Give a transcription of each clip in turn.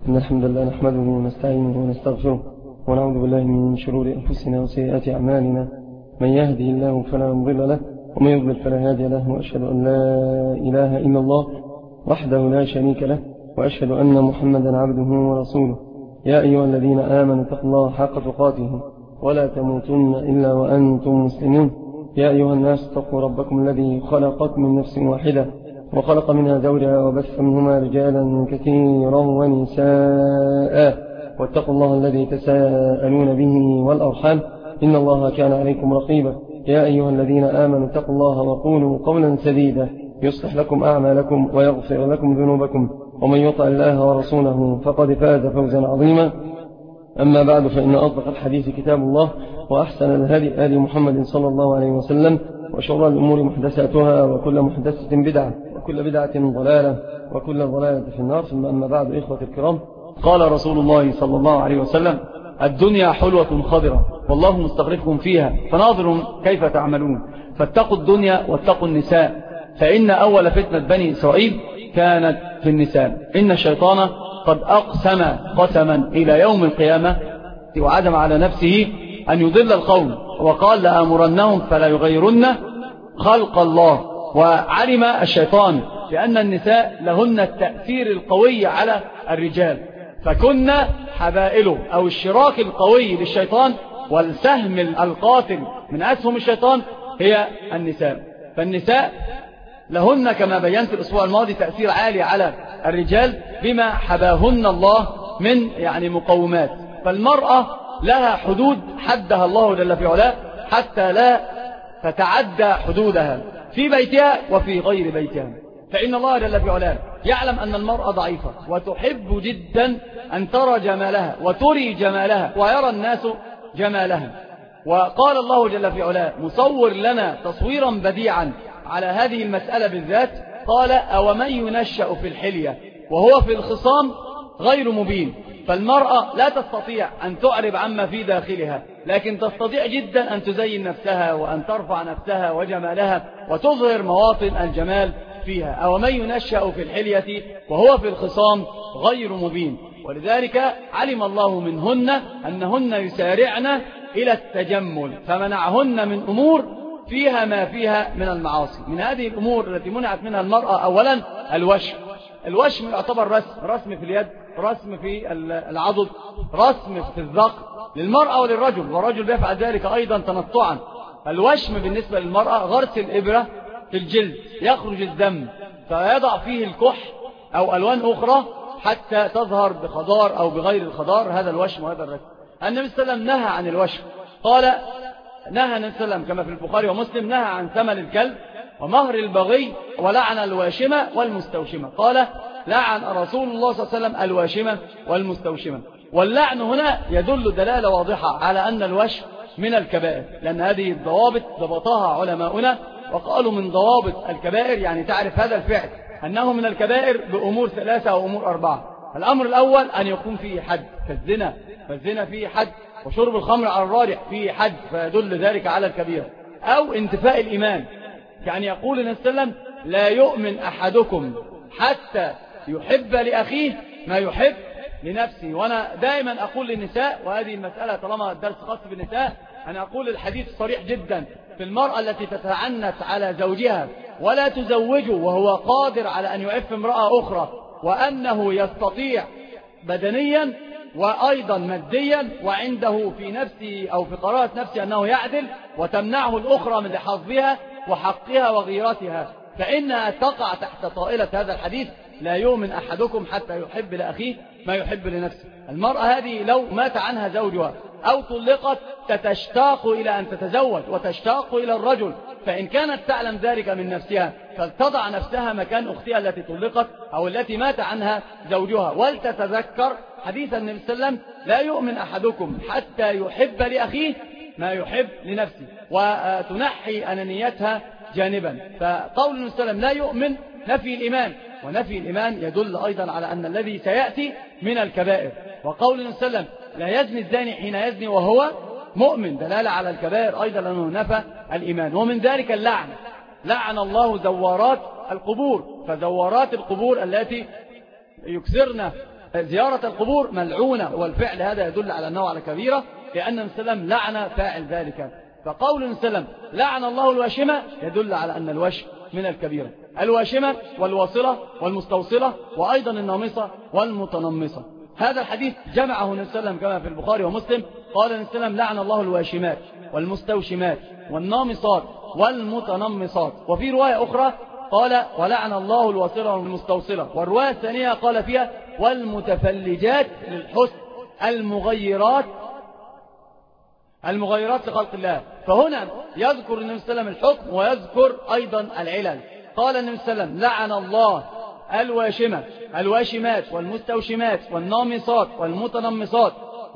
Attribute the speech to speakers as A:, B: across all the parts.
A: إن الحمد لله نحمده ونستعينه ونستغفره ونعوذ بالله من شرور أنفسنا وسيئات أعمالنا. من يهدي الله فلا مضل له ومن يضلل فلا هادي له، وأشهد أن لا إله إلا الله وحده لا شريك له، وأشهد أن محمدا عبده ورسوله. يا أيها الذين آمنوا اتقوا الله حق تقاته ولا تموتن إلا وأنتم مسلمون. يا أيها الناس اتقوا ربكم الذي خلقكم من نفس واحدة وخلق منها زوجها وبث منهما رجالا كثيرا ونساء، واتقوا الله الذي تساءلون به والأرحام إن الله كان عليكم رقيبا. يا أيها الذين آمنوا اتقوا الله وقولوا قولا سديدا يصلح لكم أعمالكم ويغفر لكم ذنوبكم، ومن يطع الله ورسوله فقد فاز فوزا عظيما. أما بعد، فإن أصدق الحديث كتاب الله، وأحسن الهدي هدي محمد صلى الله عليه وسلم، وشر الأمور محدثاتها، وكل محدثة بدعة، وكل بدعة ضلالة، وكل ضلالة في النار. ثم أما بعد، إخوة الكرام، قال رسول الله صلى الله عليه وسلم: الدنيا حلوة خضرة والله مستخلفكم فيها فناظر كيف تعملون. فاتقوا الدنيا واتقوا النساء، فإن أول فتنة بني إسرائيل كانت في النساء. إن الشيطان قد أقسم قسما إلى يوم القيامة وعزم على نفسه أن يضل القوم، وقال: لآمرنهم فلا يغيرن خلق الله. وعلم الشيطان بأن النساء لهن التأثير القوي على الرجال، فكن حبائله أو الشراك القوي للشيطان والسهم القاتل من أسهم الشيطان هي النساء. فالنساء لهن كما بينت الأسبوع الماضي تأثير عالي على الرجال بما حباهن الله من مقومات. فالمرأة لها حدود حدها الله جل في علاه حتى لا تتعدى حدودها في بيتها وفي غير بيتها. فإن الله جل في علاه يعلم أن المرأة ضعيفة وتحب جدا أن ترى جمالها وتري جمالها ويرى الناس جمالها. وقال الله جل في علاه مصور لنا تصويرا بديعا على هذه المسألة بالذات، قال: أومن ينشأ في الحلية وهو في الخصام غير مبين. فالمرأة لا تستطيع أن تعرب عما في داخلها، لكن تستطيع جدا أن تزين نفسها وأن ترفع نفسها وجمالها وتظهر مواطن الجمال فيها. أومن ينشأ في الحلية وهو في الخصام غير مبين. ولذلك علم الله منهن أنهن يسارعن إلى التجمل، فمنعهن من أمور فيها ما فيها من المعاصي. من هذه الأمور التي منعت منها المرأة أولا الوشم. الوشم يعتبر رسم في اليد، رسم في العضد، رسم في الذقن للمرأة وللرجل، والرجل بيفعل ذلك أيضا تنطعا. الوشم بالنسبة للمرأة غرس الإبرة في الجلد يخرج الدم فيضع فيه الكح أو ألوان أخرى حتى تظهر بخضار أو بغير الخضار. هذا الوشم وهذا الرسم. النبي صلى الله عليه وسلم نهى عن الوشم، قال: نهى النبي صلى الله عليه وسلم كما في البخاري ومسلم: نهى عن ثمن الكلب ومهر البغي ولعن الواشمة والمستوشمة. قال: لعن رسول الله صلى الله عليه وسلم الواشمة والمستوشمة. واللعن هنا يدل دلالة واضحة على أن الوشم من الكبائر، لأن هذه الضوابط ضبطها علماؤنا وقالوا من ضوابط الكبائر تعرف هذا الفعل أنه من الكبائر بأمور ثلاثة أو أمور أربعة. الأمر الأول أن يكون فيه حد كالزنا، فالزنا فيه حد، وشرب الخمر على الراجح فيه حد فيدل ذلك على الكبيرة. أو انتفاء الإيمان، يقول النبي صلى الله عليه وسلم: لا يؤمن أحدكم حتى يحب لأخيه ما يحب لنفسه. وأنا دائما أقول للنساء، وهذه المسألة طالما الدرس خاص بالنساء، أنا أقول الحديث صريح جدا في المرأة التي تتعنت على زوجها ولا تزوجه وهو قادر على أن يعف امرأة أخرى، وأنه يستطيع بدنيا وأيضا ماديا، وعنده في نفسه أو في قرارة نفسه أنه يعدل، وتمنعه الأخرى من لحظها وحقها وغيرتها، فإنها تقع تحت طائلة هذا الحديث: لا يؤمن أحدكم حتى يحب لأخيه ما يحب لنفسه. المرأة هذه لو مات عنها زوجها أو طلقت تشتاق إلى أن تتزوج وتشتاق إلى الرجل، فإن كانت تعلم ذلك من نفسها فلتضع نفسها مكان أختها التي طلقت أو التي مات عنها زوجها، ولتتذكر حديث النبي صلى الله عليه وسلم: لا يؤمن أحدكم حتى يحب لأخيه ما يحب لنفسه، وتنحي أنانيتها جانبا. فقول النبي صلى الله عليه وسلم لا يؤمن نفي الإيمان، ونفي الإيمان يدل أيضا على أن الذي سيأتي من الكبائر. وقول النبي صلى الله عليه وسلم: لا يزني الزاني حين يزني وهو مؤمن، دلالة على الكبائر أيضا لأنه نفى الإيمان. ومن ذلك اللعن، لعن الله زوارات القبور، فزوارات القبور التي يكسرن
B: زيارة القبور ملعونة، والفعل هذا يدل على أنه على كبيرة، لأن النبي صلى الله عليه وسلم لعن فاعل ذلك. فقول النبي صلى الله عليه وسلم لعن الله الواشمة يدل على أن الوشم من الكبيرة، الواشمة والواصلة والمستوصلة وأيضا النامصة والمتنمصة. هذا الحديث جمعه النبي صلى الله عليه وسلم كما في البخاري ومسلم. قال النبي صلى الله عليه وسلم لعن الله الواشمات والمستوشمات والنامصات والمتنمصات. وفي رواية أخرى قال ولعن الله الواصلة والمستوصلة، والرواية الثانية قال فيها والمتفلجات للحسن المغيرات لخلق الله. فهنا يذكر النبي صلى الله عليه وسلم الحكم ويذكر أيضا العلل. قال النبي صلى الله عليه وسلم لعن الله الواشمات والمستوشمات والنامصات والمتنمصات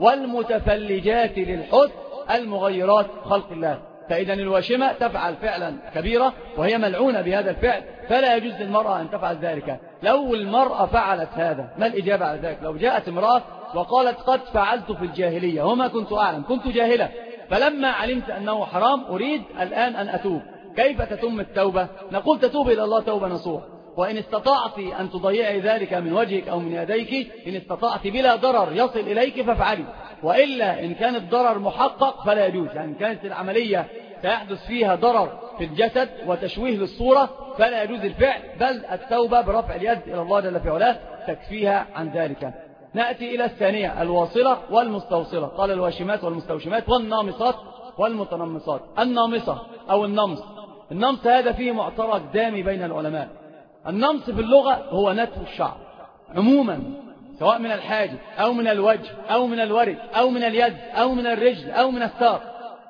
B: والمتفلجات للحسن المغيرات خلق الله. فإذا الواشمة تفعل فعلا كبيرة وهي ملعونة بهذا الفعل، فلا يجوز للمرأة أن تفعل ذلك. لو المرأة فعلت هذا، ما الإجابة على ذلك؟ لو جاءت امرأة وقالت قد فعلت في الجاهلية وما كنت أعلم، كنت جاهلة، فلما علمت أنه حرام أريد الآن أن أتوب، كيف تتم التوبة؟ نقول تتوب إلى الله توبة نصوح. وإن استطعت أن تضيعي ذلك من وجهك أو من يديك، إن استطعت بلا ضرر يصل إليك فافعلي، وإلا إن كان الضرر محقق فلا يجوز. يعني كانت العملية سيحدث فيها ضرر في الجسد وتشويه للصورة فلا يجوز الفعل، بل التوبة برفع اليد إلى الله جل في علاه تكفيها عن ذلك. نأتي إلى الثانية الواصلة والمستوصلة. قال الواشمات والمستوشمات والنامصات والمتنمصات. النامصة أو النمص هذا فيه معترك دامي بين العلماء. النمص في اللغة هو نتف الشعر عموما، سواء من الحاجب أو من الوجه أو من الورد أو من اليد أو من الرجل أو من الساق.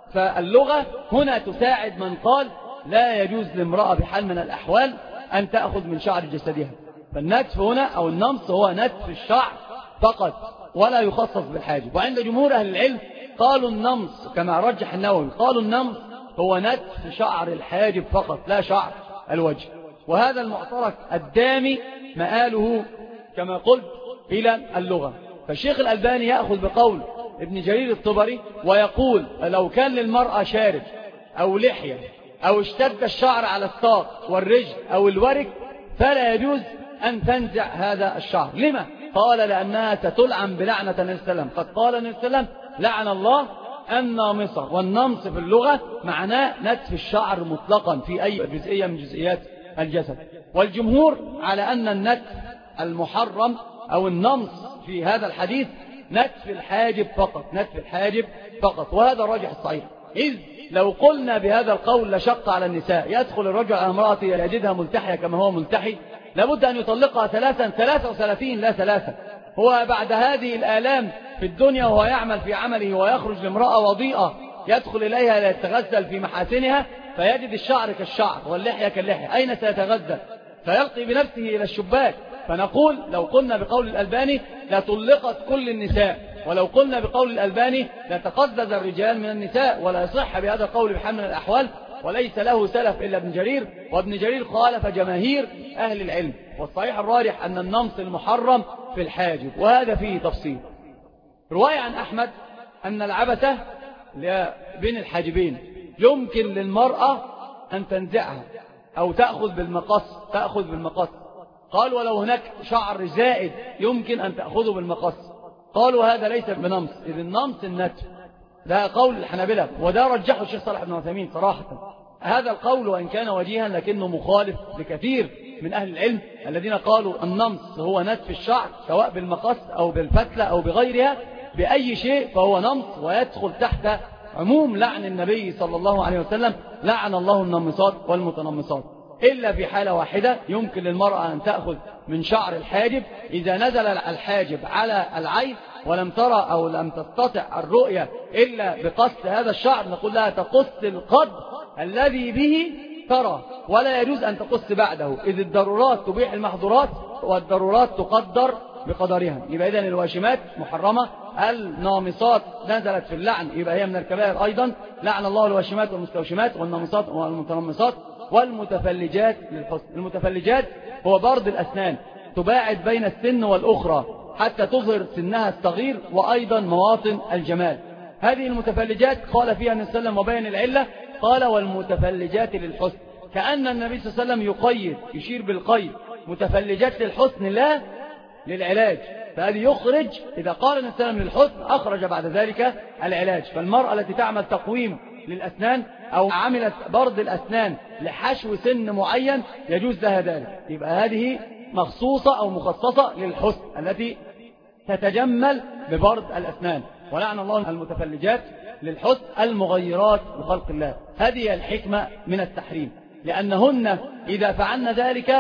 B: فاللغة هنا تساعد من قال لا يجوز لامرأة بحال من الأحوال أن تأخذ من شعر جسدها. فالنتف هنا أو النمص هو نتف الشعر فقط ولا يخصص بالحاجب. وعند جمهور أهل العلم قالوا النمص كما رجح النووي، قالوا النمص هو نتف شعر الحاجب فقط لا شعر الوجه. وهذا المعترك الدامي مآله كما قلت إلى اللغة. فالشيخ الألباني يأخذ بقول ابن جرير الطبري ويقول لو كان للمرأة شارب أو لحية أو اشتد الشعر على الساق والرجل أو الورك فلا يجوز أن تنزع هذا الشعر. لما؟ قال لأنها ستلعن بلعنة النبي صلى الله عليه وسلم. قد قال النبي صلى الله عليه وسلم لعن الله النامصة، والنمص في اللغة معناه نتف الشعر مطلقا في أي جزئية من جزئيات الجسد. والجمهور على أن النتف المحرم أو النمص في هذا الحديث نتف الحاجب فقط، وهذا الراجح الصحيح. إذ لو قلنا بهذا القول لشق على النساء، يدخل الرجل على امرأته يجدها ملتحية كما هو ملتحي، لابد أن يطلقها 33 لا 3. هو بعد هذه الآلام في الدنيا وهو يعمل في عمله ويخرج لامرأة وضيئة يدخل إليها ليتغزل في محاسنها فيجد الشعر كالشعر واللحية كاللحية، أين سيتغزل؟ فيلقي بنفسه إلى الشباك. فنقول لو قلنا بقول الألباني لطلقت كل النساء، ولو قلنا بقول الألباني لتقزز الرجال من النساء، ولا يصح بهذا القول بحال من الأحوال، وليس له سلف إلا ابن جرير، وابن جرير خالف جماهير أهل العلم. والصحيح الراجح أن النمص المحرم في الحاجب، وهذا فيه تفصيل. رواية عن أحمد أن العبثة بين الحاجبين يمكن للمرأة أن تنزعها أو تأخذ بالمقص. قال ولو هناك شعر زائد يمكن أن تأخذه بالمقص. قالوا هذا ليس بنمص، إذ النمص النتف. ده قول الحنابلة، وده رجحه الشيخ صالح بن عثيمين صراحة. هذا القول وإن كان وجيها لكنه مخالف لكثير من أهل العلم الذين قالوا النمص هو نتف الشعر سواء بالمقص أو بالفتلة أو بغيرها، بأي شيء فهو نمص ويدخل تحت عموم لعن النبي صلى الله عليه وسلم لعن الله النمصات والمتنمصات. إلا في حالة واحدة يمكن للمرأة أن تأخذ من شعر الحاجب إذا نزل الحاجب على العين ولم ترى أو لم تستطع الرؤية إلا بقص هذا الشعر، نقول لها تقص القدر الذي به ترى، ولا يجوز أن تقص بعده، إذ الضرورات تبيح المحظورات والضرورات تقدر بقدرها. يبقى إذن الواشمات محرمة. النامصات نزلت في اللعن يبقى هي من الكبائر أيضا، لعن الله الواشمات والمستوشمات والنامصات والمتنمصات والمتفلجات للحسن. المتفلجات هو برد الأسنان، تباعد بين السن والأخرى حتى تظهر سنها الصغير وأيضا مواطن الجمال. هذه المتفلجات قال فيها النبي صلى الله عليه وسلم وبين العلة، قال والمتفلجات للحسن، كأن النبي صلى الله عليه وسلم يقيد، يشير بالقيد، متفلجات للحسن لا للعلاج، فهذه يخرج إذا قال الإنسان للحسن أخرج بعد ذلك العلاج. فالمرأة التي تعمل تقويم للأسنان أو عملت برد الأسنان لحشو سن معين يجوز لها ذلك، يبقى هذه مخصوصة أو مخصصة للحسن التي تتجمل ببرد الأسنان. ولعن الله المتفلجات للحسن المغيرات لخلق الله. هذه الحكمة من التحريم، لأنهن إذا فعلن ذلك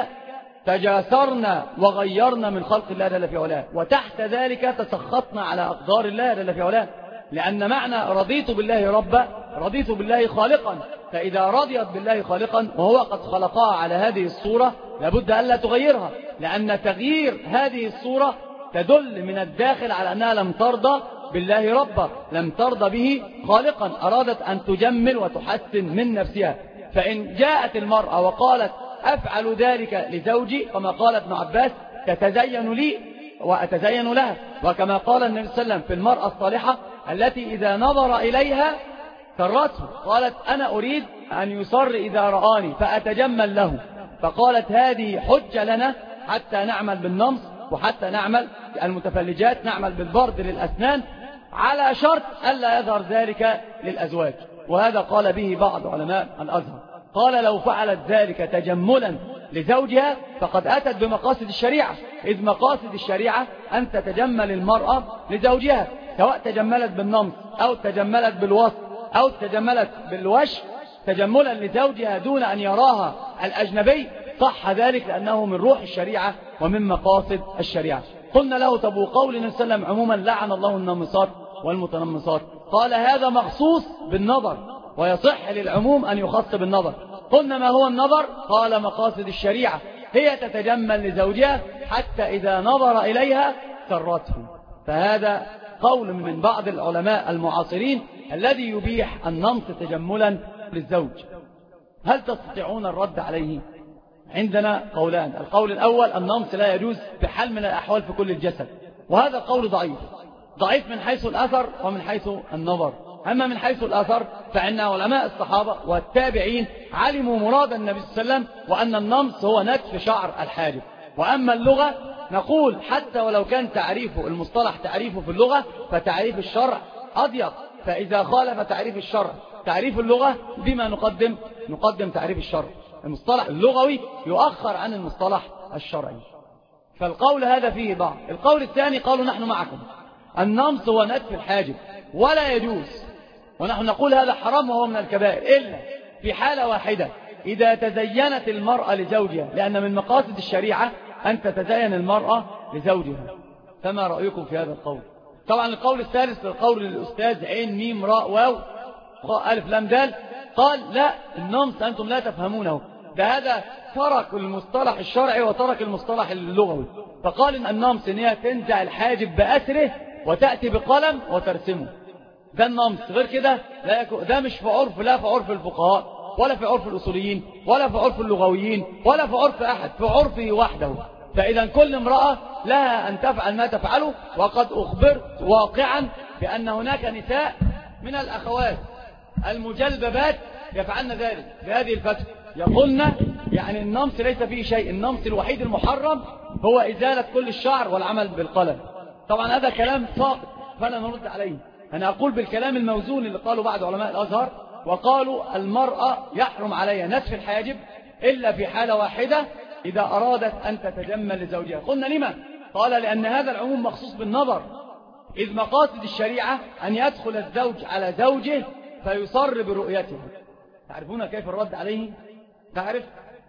B: تجاسرن وغيرن من خلق الله جل في علاه، وتحت ذلك تسخطن على أقدار الله جل في علاه، لأن معنى رضيت بالله ربا رضيت بالله خالقا، فإذا رضيت بالله خالقا وهو قد خلقها على هذه الصورة لابد أن لا تغيرها، لأن تغيير هذه الصورة تدل من الداخل على أنها لم ترضى بالله ربا، لم ترضى به خالقا، أرادت أن تجمل وتحسن من نفسها. فإن جاءت المرأة وقالت أفعل ذلك لزوجي، كما قال ابن عباس تتزين لي وأتزين لها، وكما قال النبي صلى الله عليه وسلم في المرأة الصالحة التي إذا نظر إليها سرته، قالت أنا أريد أن يصر إذا رآني فأتجمل له، فقالت هذه حجة لنا حتى نعمل بالنمص وحتى نعمل المتفلجات نعمل بالبرد للأسنان، على شرط ألا يظهر ذلك للأزواج. وهذا قال به بعض علماء الأزهر، قال لو فعلت ذلك تجملا لزوجها فقد أتت بمقاصد الشريعة، إذ مقاصد الشريعة أن تتجمل المرأة لزوجها، سواء تجملت بالنمص أو تجملت بالوصف أو تجملت بالوش تجملا لزوجها دون أن يراها الأجنبي، صح ذلك لأنه من روح الشريعة ومن مقاصد الشريعة. قلنا له طب وقول النبي صلى الله عليه وسلم عموما لعن الله النامصات والمتنمصات، قال هذا مخصوص بالنظر ويصح للعموم أن يخص بالنظر. قلنا ما هو النظر؟ قال مقاصد الشريعة، هي تتجمل لزوجها حتى إذا نظر إليها سرته. فهذا قول من بعض العلماء المعاصرين الذي يبيح النمص تجملا للزوج. هل تستطيعون الرد عليه؟ عندنا قولان، القول الأول النمص لا يجوز بحال من الأحوال في كل الجسد، وهذا قول ضعيف من حيث الأثر ومن حيث النظر. أما من حيث الأثر فإن علماء الصحابة والتابعين علموا مراد النبي صلى الله عليه وسلم وأن النمص هو نتف شعر الحاجب. وأما اللغة نقول حتى ولو كان تعريفه المصطلح تعريفه في اللغة فتعريف الشرع أضيق، فإذا خالف تعريف الشرع تعريف اللغة بما نقدم تعريف الشرع، المصطلح اللغوي يؤخر عن المصطلح الشرعي. فالقول هذا فيه ضعف. القول الثاني قالوا نحن معكم، النمص هو نتف الحاجب ولا يجوز، ونحن نقول هذا حرام وهو من الكبائر إلا في حالة واحدة، إذا تزينت المرأة لزوجها، لأن من مقاصد الشريعة أن تتزين المرأة لزوجها. فما رأيكم في هذا القول؟ طبعا القول الثالث القول للأستاذ عين ميم راء واو ألف لام دال، قال لا النمص أنتم لا تفهمونه، ده هذا ترك المصطلح الشرعي وترك المصطلح اللغوي، فقال إن النمص إن هي تنزع الحاجب بأسره وتأتي بقلم وترسمه، ده النمص. غير كده لا ده مش في عرف، لا في عرف الفقهاء ولا في عرف الأصوليين ولا في عرف اللغويين ولا في عرف أحد، في عرفه وحده. فإذا كل امرأة لها أن تفعل ما تفعله، وقد أخبرت واقعا بأن هناك نساء من الأخوات المجلببات يفعلن ذلك بهذه الفتوى، يقولن يعني النمص ليس فيه شيء، النمص الوحيد المحرم هو إزالة كل الشعر والعمل بالقلم. طبعا هذا كلام ساقط فلا نرد عليه، أنا أقول بالكلام الموزون اللي قالوا بعض علماء الأزهر، وقالوا المرأة يحرم عليها نتف الحاجب إلا في حالة واحدة إذا أرادت أن تتجمل لزوجها. قلنا لما؟ قال لأن هذا العموم مخصوص بالنظر، إذ مقاصد الشريعة أن يدخل الزوج على زوجه فيصر برؤيته. تعرفون كيف الرد عليه؟ تعرف؟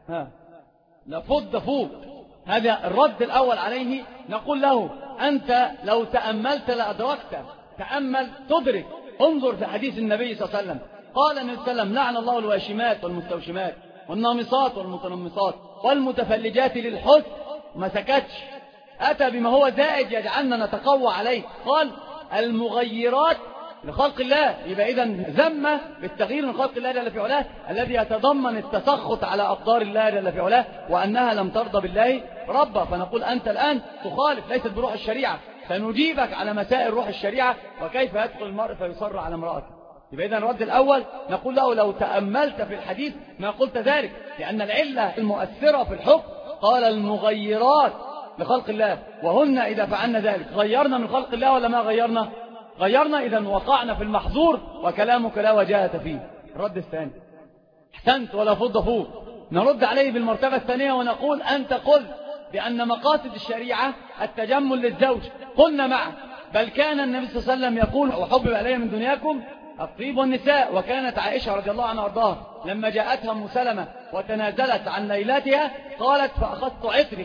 B: لفض فوق. هذا الرد الأول عليه، نقول له أنت لو تأملت لأدركت، تأمل تدرك، انظر في حديث النبي صلى الله عليه وسلم، قال النبي صلى الله عليه وسلم لعن الله الواشمات والمستوشمات والنامصات والمتنمصات والمتفلجات للحسن، ما سكتش، أتى بما هو زائد يجعلنا نتقوى عليه، قال المغيرات لخلق الله. يبقى إذن ذم بالتغيير من خلق الله جل في علاه الذي يتضمن التسخط على أقدار الله جل في علاه وأنها لم ترضى بالله ربا. فنقول أنت الآن تخالف، ليست بروح الشريعة، فنجيبك على مسائل روح الشريعة وكيف يدخل المرء فيصر على امرأته. يبقى إذن الرد الأول نقول له لو تأملت في الحديث ما قلت ذلك، لأن العلة المؤثرة في الحكم قال المغيرات لخلق الله، وهن إذا فعلنا ذلك غيرنا من خلق الله ولا ما غيرنا؟ غيرنا. إذا وقعنا في المحظور وكلامك لا وجاهة فيه. الرد الثاني: احسنت ولا فض فوق. نرد عليه بالمرتبة الثانية ونقول: أنت قلت بأن مقاصد الشريعة التجمل للزوج، قلنا معه، بل كان النبي صلى الله عليه وسلم يقول: وحبب إلي من دنياكم الطيب والنساء. وكانت عائشة رضي الله عنها وارضاها لما جاءتها أم سلمة وتنازلت عن ليلاتها قالت: فأخذت عطري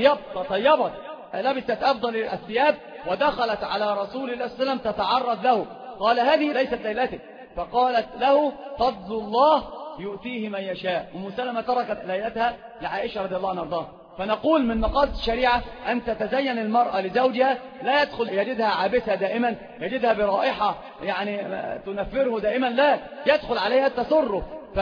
B: فطيبت، لبست أفضل الثياب ودخلت على رسول الله صلى الله عليه وسلم تتعرض له، قال: هذه ليست ليلتك. فقالت له: فضل الله يؤتيه من يشاء. أم سلمة تركت ليلتها لعائشة رضي الله عنها وارضاها. فنقول من مقاصد الشريعة أن تتزين المرأة لزوجها، لا يدخل يجدها عابسة دائما، يجدها برائحة يعني تنفره دائما، لا، يدخل عليها التسرف.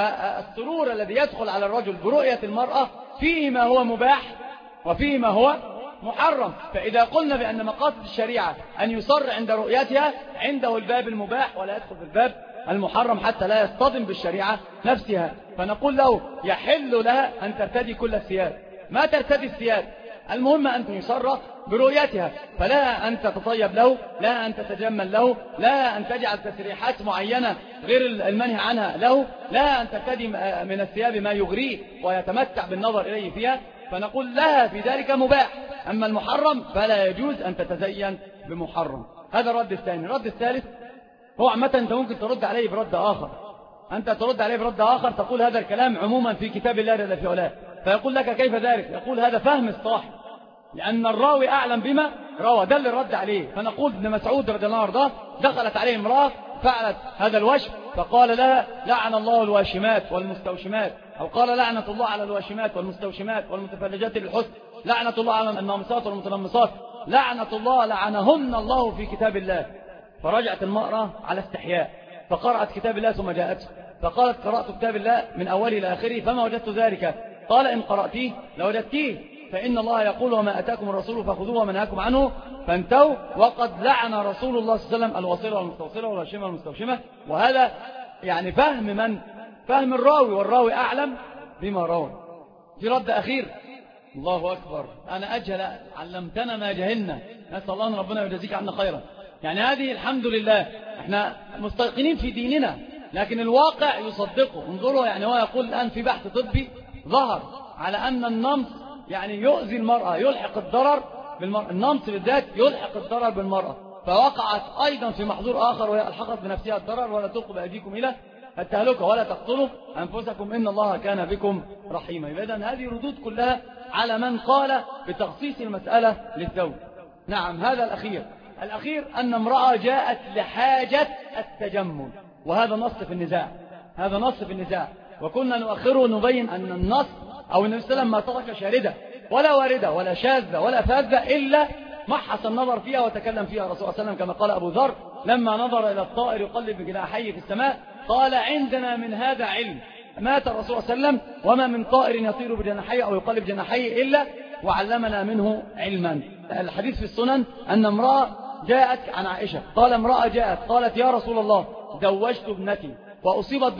B: فالسرور الذي يدخل على الرجل برؤية المرأة فيه ما هو مباح وفيه ما هو محرم. فإذا قلنا بأن مقاصد الشريعة أن يصر عند رؤيتها، عنده الباب المباح ولا يدخل في الباب المحرم حتى لا يصطدم بالشريعة نفسها. فنقول له: يحل لها أن ترتدي كل الثياب، ما ترتدي الثياب، المهم أن يصر برؤيتها، فلا أن تتطيب له، لا أن تتجمل له، لا أن تجعل تسريحات معينة غير المنهي عنها له، لا أن ترتدي من الثياب ما يغريه ويتمتع بالنظر إليه فيها. فنقول لها في ذلك مباح، أما المحرم فلا يجوز أن تتزين بمحرم. هذا الرد الثاني. الرد الثالث هو عامة أنت ممكن ترد عليه برد آخر، أنت ترد عليه برد آخر، تقول: هذا الكلام عموما في كتاب الله جل في علاه. فيقول لك: كيف ذلك؟ يقول: هذا فهم الصاحب، لأن الراوي أعلم بما روى، ده اللي رد عليه. فنقول: ابن مسعود رضي الله عنه دخلت عليه امرأة فعلت هذا الوشم، فقال لها: لعن الله الواشمات والمستوشمات، أو قال: لعنة الله على الواشمات والمستوشمات والمتفلجات للحسن، لعنة الله على النامصات والمتنمصات، لعنة الله لعنهن الله في كتاب الله. فرجعت المرأة على استحياء فقرأت كتاب الله ثم جاءته فقالت: قرأت كتاب الله من أوله إلى آخره فما وجدت ذلك. قال: إن قرأتيه لوجدتيه، فإن الله يقول: وما أتاكم الرسول فخذوه وما نهاكم عنه فانتهوا، وقد لعن رسول الله صلى الله عليه وسلم الوصيلة والمستوصلة والواشمة والمستوشمة. وهذا يعني فهم من؟ فهم الراوي، والراوي أعلم بما روى. في رد أخير: الله أكبر، أنا أجهل، علمتنا ما جهلنا، نسأل الله أن ربنا يجزيك عنا خيرا. يعني هذه الحمد لله احنا مستيقنين في ديننا، لكن الواقع يصدقه. انظروا، يعني هو يقول الآن في بحث طبي ظهر على أن النمص يعني يؤذي المرأة، يلحق الضرر بالمرأة، النمص بالذات يلحق الضرر بالمرأة، فوقعت أيضا في محظور آخر وهي ألحقت بنفسها الضرر: ولا تلقوا بأيديكم إلى التهلكة ولا تقتلوا أنفسكم إن الله كان بكم رحيما. إذن هذه ردود كلها على من قال بتخصيص المسألة للزوج. نعم، هذا الأخير أن امرأة جاءت لحاجة التجمل، وهذا نص في النزاع، هذا نص في النزاع. وكنا نؤخره نبين أن النص أو النبي صلى الله عليه وسلم ما ترك شاردة ولا واردة ولا شاذة ولا فاذة إلا محص النظر فيها وتكلم فيها الرسول صلى الله عليه وسلم، كما قال أبو ذر لما نظر إلى الطائر يقلب بجناحيه في السماء قال: عندنا من هذا علم. مات الرسول صلى الله عليه وسلم وما من طائر يطير بجناحيه أو يقلب جناحيه إلا وعلمنا منه علما. الحديث في السنن أن امرأة جاءت عن عائشة، قال: امرأة جاءت قالت: يا رسول الله، زوجت ابنتي وأصيبت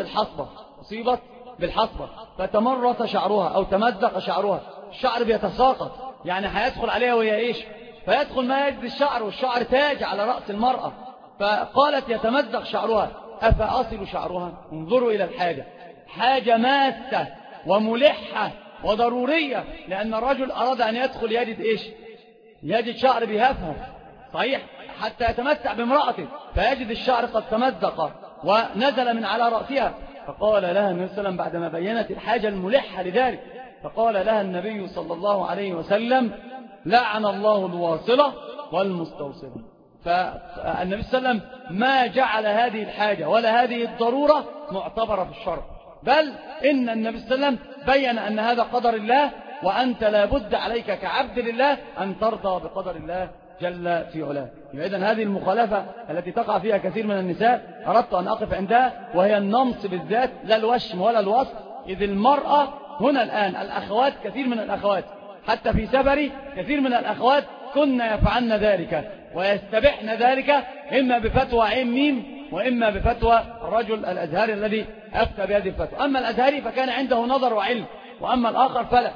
B: بالحصبة فتمرط شعرها أو تمزق شعرها، الشعر بيتساقط، يعني هيدخل عليها وهي إيش؟ فيدخل ما يجد الشعر، والشعر تاج على رأس المرأة. فقالت: يتمزق شعرها أفأصل شعرها؟ انظروا إلى الحاجة، حاجة ماسة وملحة وضرورية، لأن الرجل أراد أن يدخل يجد إيش؟ يجد شعر بيهفهف صحيح حتى يتمتع بامرأته، فيجد الشعر قد تمزق ونزل من على رأسها. فقال لها النبي صلى الله عليه وسلم بعدما بينت الحاجة الملحة لذلك، فقال لها النبي صلى الله عليه وسلم: لعن الله الواصلة والمستوصلة. فالنبي صلى الله عليه وسلم ما جعل هذه الحاجة ولا هذه الضرورة معتبرة في الشرع، بل إن النبي صلى الله عليه وسلم بيّن أن هذا قدر الله، وأنت لابد عليك كعبد لله أن ترضى بقدر الله جل في علاه. إذن هذه المخالفة التي تقع فيها كثير من النساء أردت أن أقف عندها، وهي النمص بالذات، لا الوشم ولا الوصف. إذ المرأة هنا الآن الأخوات، كثير من الأخوات حتى في سفري كثير من الأخوات كنا يفعلن ذلك ويستبحن ذلك، إما بفتوى عين ميم وإما بفتوى الرجل الأزهري الذي أفتى بهذه الفتوى. أما الأزهري فكان عنده نظر وعلم، وأما الآخر فلا.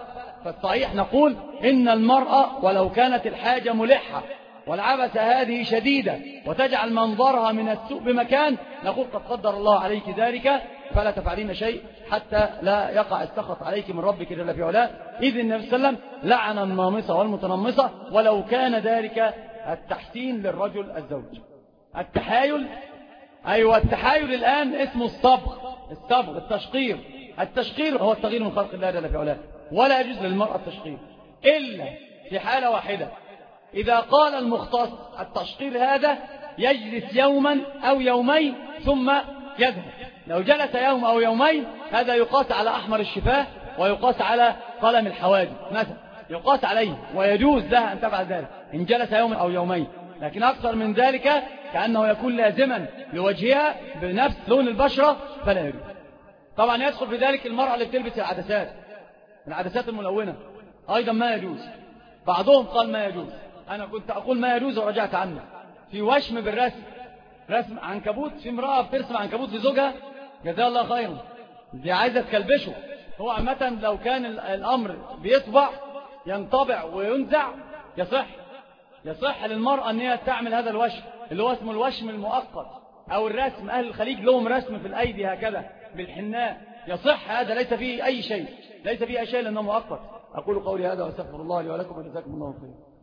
B: فالصحيح نقول إن المرأة ولو كانت الحاجة ملحة والعبث هذه شديدة وتجعل منظرها من السوء بمكان، نقول قد قدر الله عليك ذلك فلا تفعلين شيء حتى لا يقع السخط عليك من ربك جل في علاه. إذ النبي صلى الله عليه وسلم لعن النامصة والمتنمصة ولو كان ذلك التحسين للرجل الزوج. التحايل، أيوة التحايل الآن اسمه الصبغ، التشقير هو التغيير من خلق الله جل في علاه، ولا يجوز للمرأة التشقير إلا في حالة واحدة، إذا قال المختص التشقير هذا يجلس يوما أو يومين ثم يذهب. لو جلس يوم أو يومين هذا يقاس على أحمر الشفاه ويقاس على قلم الحواجب مثلا، يقاس عليه ويجوز لها أن تفعل ذلك إن جلس يوم أو يومين. لكن أكثر من ذلك كأنه يكون لازما لوجهها بنفس لون البشرة فلا يجوز. طبعا يدخل في ذلك المرأة اللي بتلبس العدسات الملونة أيضا ما يجوز. بعضهم قال ما يجوز، أنا كنت أقول ما يجوز ورجعت عنه. في وشم بالرسم، رسم عنكبوت، في امرأة بترسم عنكبوت لزوجها جزاها الله خيرا، دي عايزة تكلبشه. هو عامة لو كان الأمر بيطبع ينطبع وينزع يصح للمرأة أن هي تعمل هذا الوشم اللي هو اسمه الوشم المؤقت أو الرسم. أهل الخليج لهم رسم في الأيدي هكذا بالحناء، يصح هذا، ليس فيه أي شيء لأنه مؤقت. أقول قولي هذا وأستغفر الله لي ولكم وجزاكم الله خيرا.